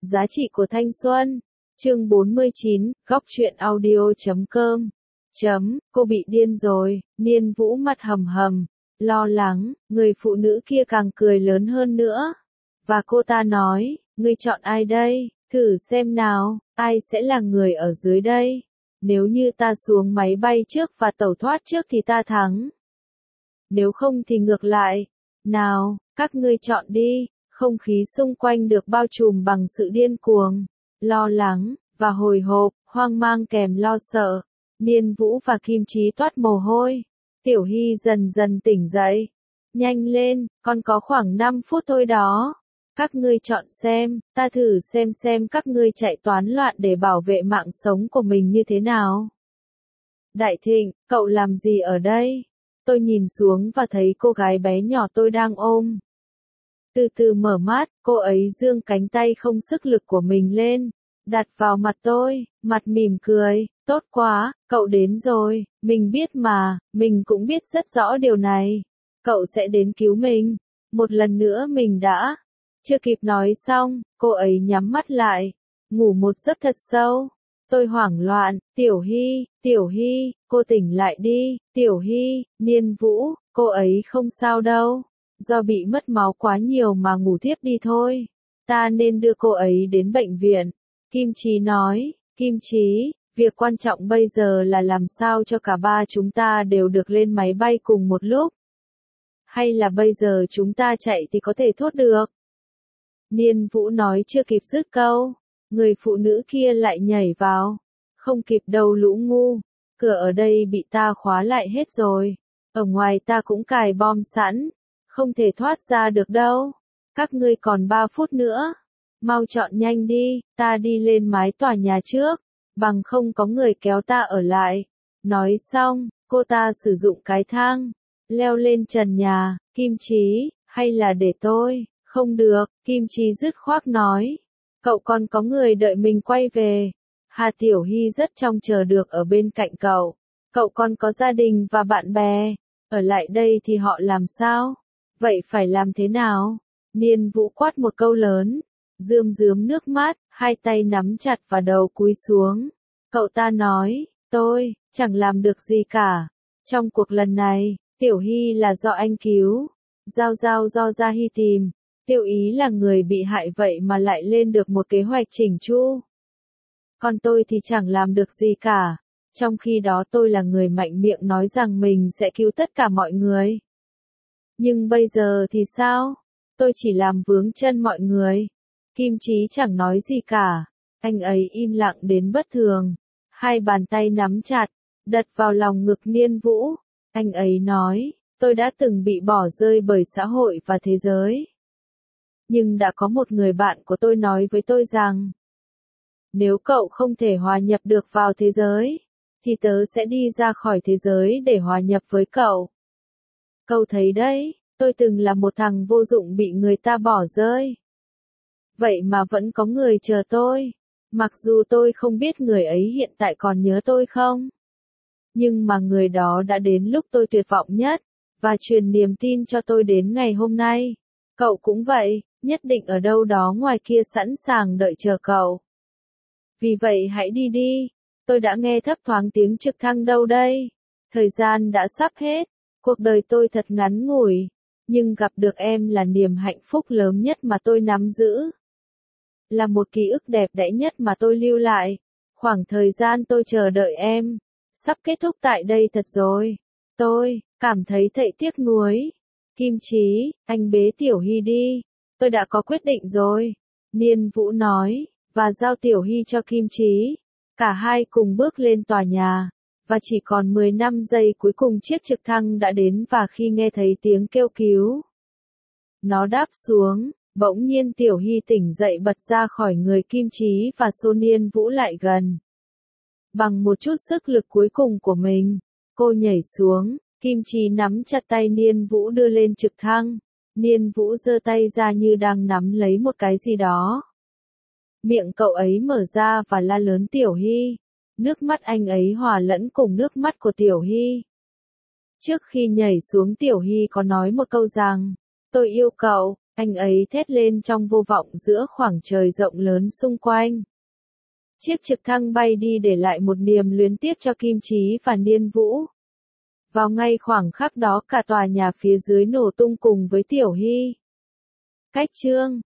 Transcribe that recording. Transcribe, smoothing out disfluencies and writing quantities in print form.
Giá trị của thanh xuân. Chương 49, góc truyện audio.com. Cô bị điên rồi, Niên Vũ mặt hầm hầm, lo lắng, người phụ nữ kia càng cười lớn hơn nữa. Và cô ta nói, ngươi chọn ai đây, thử xem nào, ai sẽ là người ở dưới đây. Nếu như ta xuống máy bay trước và tẩu thoát trước thì ta thắng. Nếu không thì ngược lại. Nào, các ngươi chọn đi. Không khí xung quanh được bao trùm bằng sự điên cuồng, lo lắng, và hồi hộp, hoang mang kèm lo sợ. Niên Vũ và Kim Chí toát mồ hôi. Tiểu Hy dần dần tỉnh dậy. Nhanh lên, còn có khoảng 5 phút thôi đó. Các ngươi chọn xem, ta thử xem các ngươi chạy toán loạn để bảo vệ mạng sống của mình như thế nào. Đại Thịnh, cậu làm gì ở đây? Tôi nhìn xuống và thấy cô gái bé nhỏ tôi đang ôm. Từ từ mở mắt, cô ấy giương cánh tay không sức lực của mình lên, đặt vào mặt tôi, mặt mỉm cười, tốt quá, cậu đến rồi, mình biết mà, mình cũng biết rất rõ điều này. Cậu sẽ đến cứu mình, một lần nữa mình đã. Chưa kịp nói xong, cô ấy nhắm mắt lại, ngủ một giấc thật sâu. Tôi hoảng loạn, Tiểu Hy, cô tỉnh lại đi, Tiểu Hy, Niên Vũ, cô ấy không sao đâu. Do bị mất máu quá nhiều mà ngủ thiếp đi thôi. Ta nên đưa cô ấy đến bệnh viện. Kim Chí nói, Kim Chí, việc quan trọng bây giờ là làm sao cho cả ba chúng ta đều được lên máy bay cùng một lúc. Hay là bây giờ chúng ta chạy thì có thể thoát được. Niên Vũ nói chưa kịp dứt câu. Người phụ nữ kia lại nhảy vào. Không kịp đâu lũ ngu. Cửa ở đây bị ta khóa lại hết rồi. Ở ngoài ta cũng cài bom sẵn. Không thể thoát ra được đâu. Các ngươi còn 3 phút nữa. Mau chọn nhanh đi, ta đi lên mái tòa nhà trước. Bằng không có người kéo ta ở lại. Nói xong, cô ta sử dụng cái thang. Leo lên trần nhà, Kim Chí, hay là để tôi? Không được, Kim Chí dứt khoát nói. Cậu còn có người đợi mình quay về. Hà Tiểu Hy rất trông chờ được ở bên cạnh cậu. Cậu còn có gia đình và bạn bè. Ở lại đây thì họ làm sao? Vậy phải làm thế nào? Niên Vũ quát một câu lớn. Rướm nước mắt, hai tay nắm chặt và đầu cúi xuống. Cậu ta nói, tôi, chẳng làm được gì cả. Trong cuộc lần này, Tiểu Hy là do anh cứu. Giao do Gia Hy tìm. Tiêu Ý là người bị hại vậy mà lại lên được một kế hoạch chỉnh chu. Còn tôi thì chẳng làm được gì cả. Trong khi đó tôi là người mạnh miệng nói rằng mình sẽ cứu tất cả mọi người. Nhưng bây giờ thì sao? Tôi chỉ làm vướng chân mọi người. Kim Chí chẳng nói gì cả. Anh ấy im lặng đến bất thường. Hai bàn tay nắm chặt, đặt vào lòng ngực Niên Vũ. Anh ấy nói, tôi đã từng bị bỏ rơi bởi xã hội và thế giới. Nhưng đã có một người bạn của tôi nói với tôi rằng, nếu cậu không thể hòa nhập được vào thế giới, thì tớ sẽ đi ra khỏi thế giới để hòa nhập với cậu. Cậu thấy đấy, tôi từng là một thằng vô dụng bị người ta bỏ rơi. Vậy mà vẫn có người chờ tôi. Mặc dù tôi không biết người ấy hiện tại còn nhớ tôi không. Nhưng mà người đó đã đến lúc tôi tuyệt vọng nhất, và truyền niềm tin cho tôi đến ngày hôm nay. Cậu cũng vậy, nhất định ở đâu đó ngoài kia sẵn sàng đợi chờ cậu. Vì vậy hãy đi đi. Tôi đã nghe thấp thoáng tiếng trực thăng đâu đây. Thời gian đã sắp hết. Cuộc đời tôi thật ngắn ngủi. Nhưng gặp được em là niềm hạnh phúc lớn nhất mà tôi nắm giữ. Là một ký ức đẹp đẽ nhất mà tôi lưu lại. Khoảng thời gian tôi chờ đợi em. Sắp kết thúc tại đây thật rồi. Tôi cảm thấy thệ tiếc nuối. Kim Chí, anh bế Tiểu Hy đi. Tôi đã có quyết định rồi. Niên Vũ nói, và giao Tiểu Hy cho Kim Chí. Cả hai cùng bước lên tòa nhà. Và chỉ còn 15 giây cuối cùng chiếc trực thăng đã đến và khi nghe thấy tiếng kêu cứu. Nó đáp xuống, bỗng nhiên Tiểu Hy tỉnh dậy bật ra khỏi người Kim Chí và xô Niên Vũ lại gần. Bằng một chút sức lực cuối cùng của mình, cô nhảy xuống, Kim Chí nắm chặt tay Niên Vũ đưa lên trực thăng. Niên Vũ giơ tay ra như đang nắm lấy một cái gì đó. Miệng cậu ấy mở ra và la lớn Tiểu Hy. Nước mắt anh ấy hòa lẫn cùng nước mắt của Tiểu Hy. Trước khi nhảy xuống Tiểu Hy có nói một câu rằng, tôi yêu cậu, Anh ấy thét lên trong vô vọng giữa khoảng trời rộng lớn xung quanh. Chiếc trực thăng bay đi để lại một niềm luyến tiếc cho Kim Chí và Niên Vũ. Vào ngay khoảng khắc đó cả tòa nhà phía dưới nổ tung cùng với Tiểu Hy. Cách chương